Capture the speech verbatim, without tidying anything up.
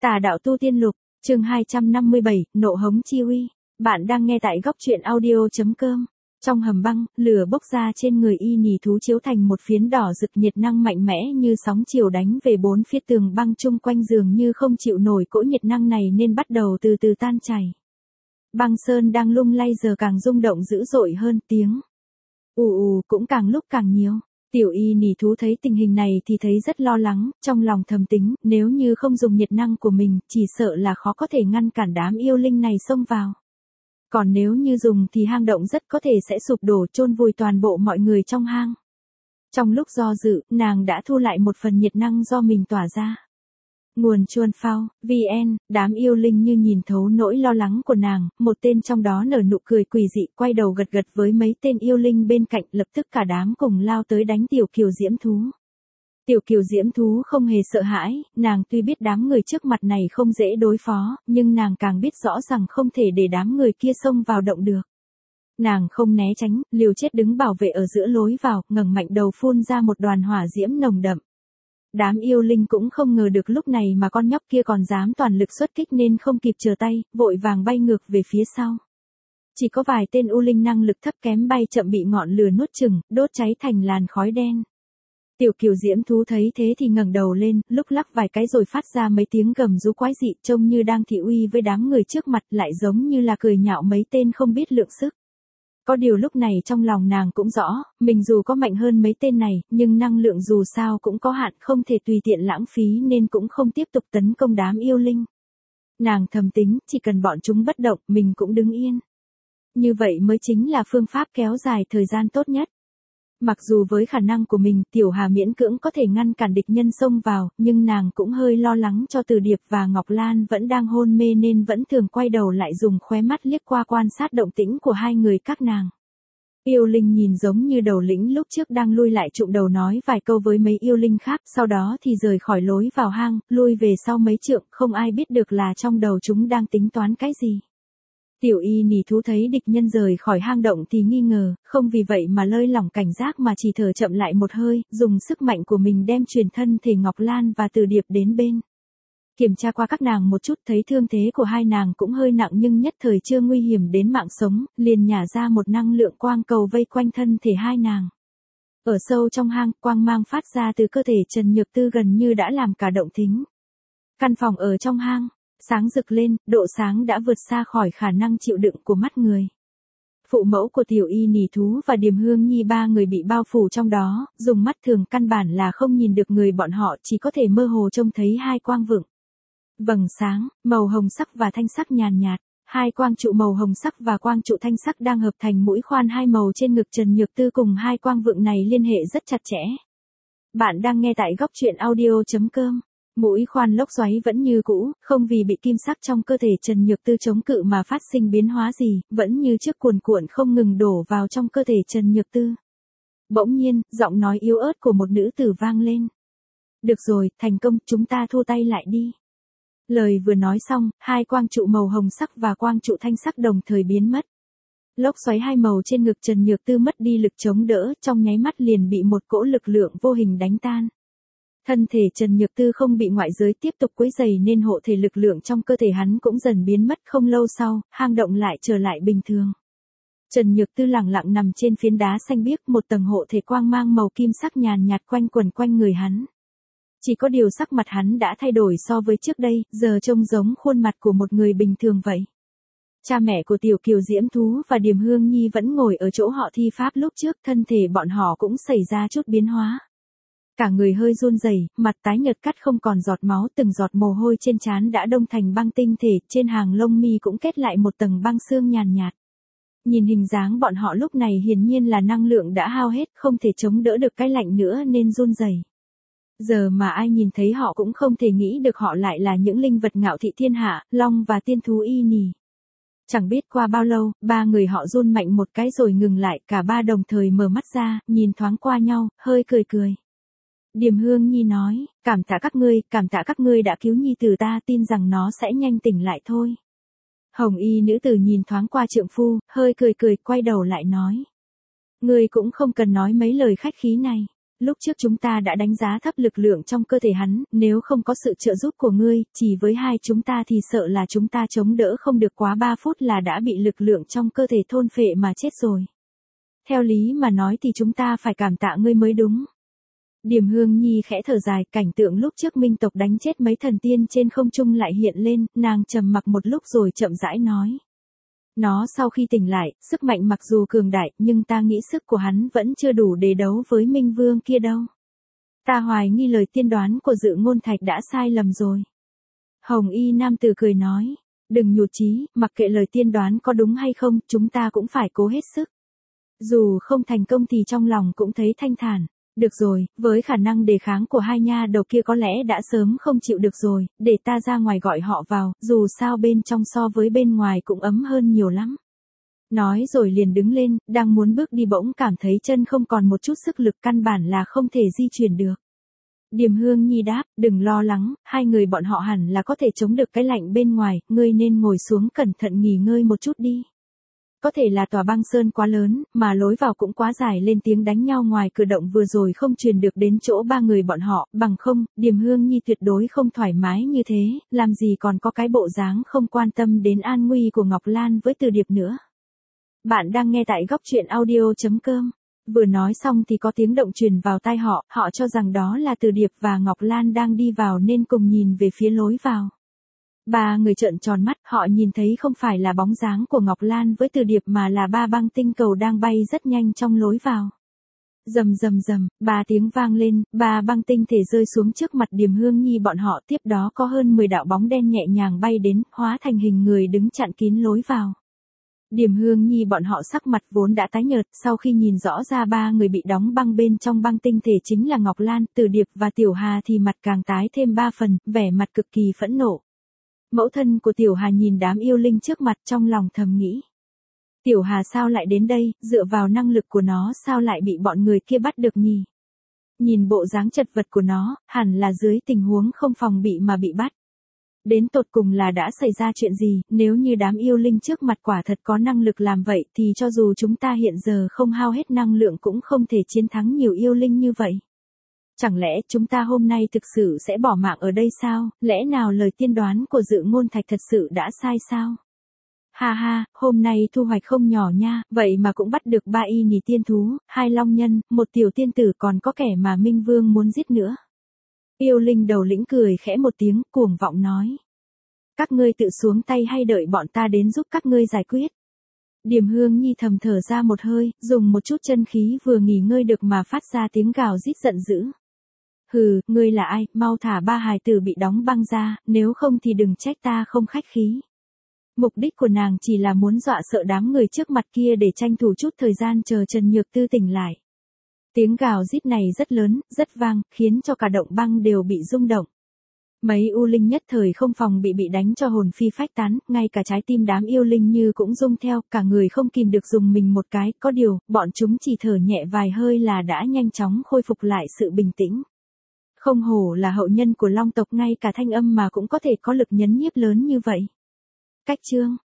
Tà đạo tu tiên lục, chương hai trăm năm mươi bảy, nộ hống chi uy. Bạn đang nghe tại góc truyện audio.com. Trong hầm băng, lửa bốc ra trên người y nỉ thú chiếu thành một phiến đỏ rực, nhiệt năng mạnh mẽ như sóng chiều đánh về bốn phía tường băng chung quanh, dường như không chịu nổi cỗ nhiệt năng này nên bắt đầu từ từ tan chảy. Băng sơn đang lung lay giờ càng rung động dữ dội hơn, tiếng ù ù cũng càng lúc càng nhiều. Tiểu y nỉ thú thấy tình hình này thì thấy rất lo lắng, trong lòng thầm tính, nếu như không dùng nhiệt năng của mình, chỉ sợ là khó có thể ngăn cản đám yêu linh này xông vào. Còn nếu như dùng thì hang động rất có thể sẽ sụp đổ, chôn vùi toàn bộ mọi người trong hang. Trong lúc do dự, nàng đã thu lại một phần nhiệt năng do mình tỏa ra. Nguồn chuồn phao, vê en, đám yêu linh như nhìn thấu nỗi lo lắng của nàng, một tên trong đó nở nụ cười quỷ dị, quay đầu gật gật với mấy tên yêu linh bên cạnh, lập tức cả đám cùng lao tới đánh tiểu kiều diễm thú. Tiểu kiều diễm thú không hề sợ hãi, nàng tuy biết đám người trước mặt này không dễ đối phó, nhưng nàng càng biết rõ rằng không thể để đám người kia xông vào động được. Nàng không né tránh, liều chết đứng bảo vệ ở giữa lối vào, ngẩng mạnh đầu phun ra một đoàn hỏa diễm nồng đậm. Đám yêu linh cũng không ngờ được lúc này mà con nhóc kia còn dám toàn lực xuất kích nên không kịp trở tay, vội vàng bay ngược về phía sau. Chỉ có vài tên u linh năng lực thấp kém bay chậm bị ngọn lửa nuốt chửng, đốt cháy thành làn khói đen. Tiểu kiều diễm thú thấy thế thì ngẩng đầu lên, lúc lắc vài cái rồi phát ra mấy tiếng gầm rú quái dị, trông như đang thị uy với đám người trước mặt, lại giống như là cười nhạo mấy tên không biết lượng sức. Có điều lúc này trong lòng nàng cũng rõ, mình dù có mạnh hơn mấy tên này, nhưng năng lượng dù sao cũng có hạn, không thể tùy tiện lãng phí nên cũng không tiếp tục tấn công đám yêu linh. Nàng thầm tính, chỉ cần bọn chúng bất động, mình cũng đứng yên. Như vậy mới chính là phương pháp kéo dài thời gian tốt nhất. Mặc dù với khả năng của mình, Tiểu Hà miễn cưỡng có thể ngăn cản địch nhân xông vào, nhưng nàng cũng hơi lo lắng cho Từ Điệp và Ngọc Lan vẫn đang hôn mê nên vẫn thường quay đầu lại dùng khóe mắt liếc qua quan sát động tĩnh của hai người các nàng. Yêu linh nhìn giống như đầu lĩnh lúc trước đang lui lại trụm đầu nói vài câu với mấy yêu linh khác, sau đó thì rời khỏi lối vào hang, lui về sau mấy trượng, không ai biết được là trong đầu chúng đang tính toán cái gì. Tiểu y nỉ thú thấy địch nhân rời khỏi hang động thì nghi ngờ, không vì vậy mà lơi lỏng cảnh giác mà chỉ thở chậm lại một hơi, dùng sức mạnh của mình đem truyền thân thể Ngọc Lan và Từ Điệp đến bên. Kiểm tra qua các nàng một chút thấy thương thế của hai nàng cũng hơi nặng nhưng nhất thời chưa nguy hiểm đến mạng sống, liền nhả ra một năng lượng quang cầu vây quanh thân thể hai nàng. Ở sâu trong hang, quang mang phát ra từ cơ thể Trần Nhược Tư gần như đã làm cả động thính. Căn phòng ở trong hang sáng rực lên, độ sáng đã vượt xa khỏi khả năng chịu đựng của mắt người. Phụ mẫu của Tiểu y nỉ thú và Điềm Hương Nhi ba người bị bao phủ trong đó, dùng mắt thường căn bản là không nhìn được người bọn họ, chỉ có thể mơ hồ trông thấy hai quang vựng. Vầng sáng, màu hồng sắc và thanh sắc nhàn nhạt, hai quang trụ màu hồng sắc và quang trụ thanh sắc đang hợp thành mũi khoan hai màu trên ngực Trần Nhược Tư, cùng hai quang vựng này liên hệ rất chặt chẽ. Bạn đang nghe tại góc truyện audio.com. Mũi khoan lốc xoáy vẫn như cũ, không vì bị kim sắc trong cơ thể Trần Nhược Tư chống cự mà phát sinh biến hóa gì, vẫn như trước cuồn cuộn không ngừng đổ vào trong cơ thể Trần Nhược Tư. Bỗng nhiên, giọng nói yếu ớt của một nữ tử vang lên. Được rồi, thành công, chúng ta thu tay lại đi. Lời vừa nói xong, hai quang trụ màu hồng sắc và quang trụ thanh sắc đồng thời biến mất. Lốc xoáy hai màu trên ngực Trần Nhược Tư mất đi lực chống đỡ, trong nháy mắt liền bị một cỗ lực lượng vô hình đánh tan. Thân thể Trần Nhược Tư không bị ngoại giới tiếp tục quấy rầy nên hộ thể lực lượng trong cơ thể hắn cũng dần biến mất, không lâu sau, hang động lại trở lại bình thường. Trần Nhược Tư lẳng lặng nằm trên phiến đá xanh biếc, một tầng hộ thể quang mang màu kim sắc nhàn nhạt quanh quẩn quanh người hắn. Chỉ có điều sắc mặt hắn đã thay đổi so với trước đây, giờ trông giống khuôn mặt của một người bình thường vậy. Cha mẹ của Tiểu Kiều Diễm Thú và Điềm Hương Nhi vẫn ngồi ở chỗ họ thi pháp lúc trước, thân thể bọn họ cũng xảy ra chút biến hóa. Cả người hơi run rẩy, mặt tái nhợt cắt không còn giọt máu, từng giọt mồ hôi trên trán đã đông thành băng tinh thể, trên hàng lông mi cũng kết lại một tầng băng xương nhàn nhạt. Nhìn hình dáng bọn họ lúc này hiển nhiên là năng lượng đã hao hết, không thể chống đỡ được cái lạnh nữa nên run rẩy. Giờ mà ai nhìn thấy họ cũng không thể nghĩ được họ lại là những linh vật ngạo thị thiên hạ, long và tiên thú y nỉ. Chẳng biết qua bao lâu, ba người họ run mạnh một cái rồi ngừng lại, cả ba đồng thời mở mắt ra, nhìn thoáng qua nhau, hơi cười cười. Điềm Hương Nhi nói, cảm tạ các ngươi, cảm tạ các ngươi đã cứu nhi tử ta, tin rằng nó sẽ nhanh tỉnh lại thôi. Hồng y nữ tử nhìn thoáng qua trượng phu, hơi cười cười, quay đầu lại nói. Ngươi cũng không cần nói mấy lời khách khí này. lúc trước chúng ta đã đánh giá thấp lực lượng trong cơ thể hắn, nếu không có sự trợ giúp của ngươi, chỉ với hai chúng ta thì sợ là chúng ta chống đỡ không được quá ba phút là đã bị lực lượng trong cơ thể thôn phệ mà chết rồi. Theo lý mà nói thì chúng ta phải cảm tạ ngươi mới đúng. Điềm Hương Nhi khẽ thở dài, cảnh tượng lúc trước Minh tộc đánh chết mấy thần tiên trên không trung lại hiện lên, nàng trầm mặc một lúc rồi chậm rãi nói. Nó sau khi tỉnh lại, sức mạnh mặc dù cường đại, nhưng ta nghĩ sức của hắn vẫn chưa đủ để đấu với Minh Vương kia đâu. Ta hoài nghi lời tiên đoán của Dự Ngôn Thạch đã sai lầm rồi. Hồng Y nam tử cười nói, đừng nhụt chí, mặc kệ lời tiên đoán có đúng hay không, chúng ta cũng phải cố hết sức. Dù không thành công thì trong lòng cũng thấy thanh thản. Được rồi, với khả năng đề kháng của hai nha đầu kia có lẽ đã sớm không chịu được rồi, để ta ra ngoài gọi họ vào, dù sao bên trong so với bên ngoài cũng ấm hơn nhiều lắm. Nói rồi liền đứng lên, đang muốn bước đi bỗng cảm thấy chân không còn một chút sức lực, căn bản là không thể di chuyển được. Điềm Hương Nhi đáp, đừng lo lắng, hai người bọn họ hẳn là có thể chống được cái lạnh bên ngoài, ngươi nên ngồi xuống cẩn thận nghỉ ngơi một chút đi. Có thể là tòa băng sơn quá lớn, mà lối vào cũng quá dài, lên tiếng đánh nhau ngoài cửa động vừa rồi không truyền được đến chỗ ba người bọn họ, bằng không, Điềm Hương Nhi tuyệt đối không thoải mái như thế, làm gì còn có cái bộ dáng không quan tâm đến an nguy của Ngọc Lan với Từ Điệp nữa. Bạn đang nghe tại góc truyện audio chấm com. Vừa nói xong thì có tiếng động truyền vào tai họ, họ cho rằng đó là Từ Điệp và Ngọc Lan đang đi vào nên cùng nhìn về phía lối vào. Ba người trợn tròn mắt, họ nhìn thấy không phải là bóng dáng của Ngọc Lan với Từ Điệp mà là ba băng tinh cầu đang bay rất nhanh trong lối vào. Rầm rầm rầm, ba tiếng vang lên, ba băng tinh thể rơi xuống trước mặt Điềm Hương Nhi bọn họ, tiếp đó có hơn mười đạo bóng đen nhẹ nhàng bay đến, hóa thành hình người đứng chặn kín lối vào. Điềm Hương Nhi bọn họ sắc mặt vốn đã tái nhợt, sau khi nhìn rõ ra ba người bị đóng băng bên trong băng tinh thể chính là Ngọc Lan, Từ Điệp và Tiểu Hà thì mặt càng tái thêm ba phần, vẻ mặt cực kỳ phẫn nộ. Mẫu thân của Tiểu Hà nhìn đám yêu linh trước mặt trong lòng thầm nghĩ. Tiểu Hà sao lại đến đây, dựa vào năng lực của nó sao lại bị bọn người kia bắt được nhỉ? Nhìn bộ dáng chật vật của nó, hẳn là dưới tình huống không phòng bị mà bị bắt. Đến tột cùng là đã xảy ra chuyện gì, nếu như đám yêu linh trước mặt quả thật có năng lực làm vậy thì cho dù chúng ta hiện giờ không hao hết năng lượng cũng không thể chiến thắng nhiều yêu linh như vậy. Chẳng lẽ chúng ta hôm nay thực sự sẽ bỏ mạng ở đây sao, lẽ nào lời tiên đoán của Dự Ngôn Thạch thật sự đã sai sao? Ha ha, hôm nay thu hoạch không nhỏ nha, vậy mà cũng bắt được ba y nhì tiên thú, hai long nhân, một tiểu tiên tử, còn có kẻ mà Minh Vương muốn giết nữa. Yêu linh đầu lĩnh cười khẽ một tiếng, cuồng vọng nói. Các ngươi tự xuống tay hay đợi bọn ta đến giúp các ngươi giải quyết? Điềm Hương Nhi thầm thở ra một hơi, dùng một chút chân khí vừa nghỉ ngơi được mà phát ra tiếng gào rít giận dữ. Hừ, ngươi là ai, mau thả ba hài tử bị đóng băng ra, nếu không thì đừng trách ta không khách khí. Mục đích của nàng chỉ là muốn dọa sợ đám người trước mặt kia để tranh thủ chút thời gian chờ Trần Nhược Tư tỉnh lại. Tiếng gào rít này rất lớn, rất vang, khiến cho cả động băng đều bị rung động. Mấy u linh nhất thời không phòng bị bị đánh cho hồn phi phách tán, ngay cả trái tim đám yêu linh như cũng rung theo, cả người không kìm được dùng mình một cái, có điều, bọn chúng chỉ thở nhẹ vài hơi là đã nhanh chóng khôi phục lại sự bình tĩnh. Không hổ là hậu nhân của Long tộc, ngay cả thanh âm mà cũng có thể có lực nhấn nhiếp lớn như vậy. Cách chương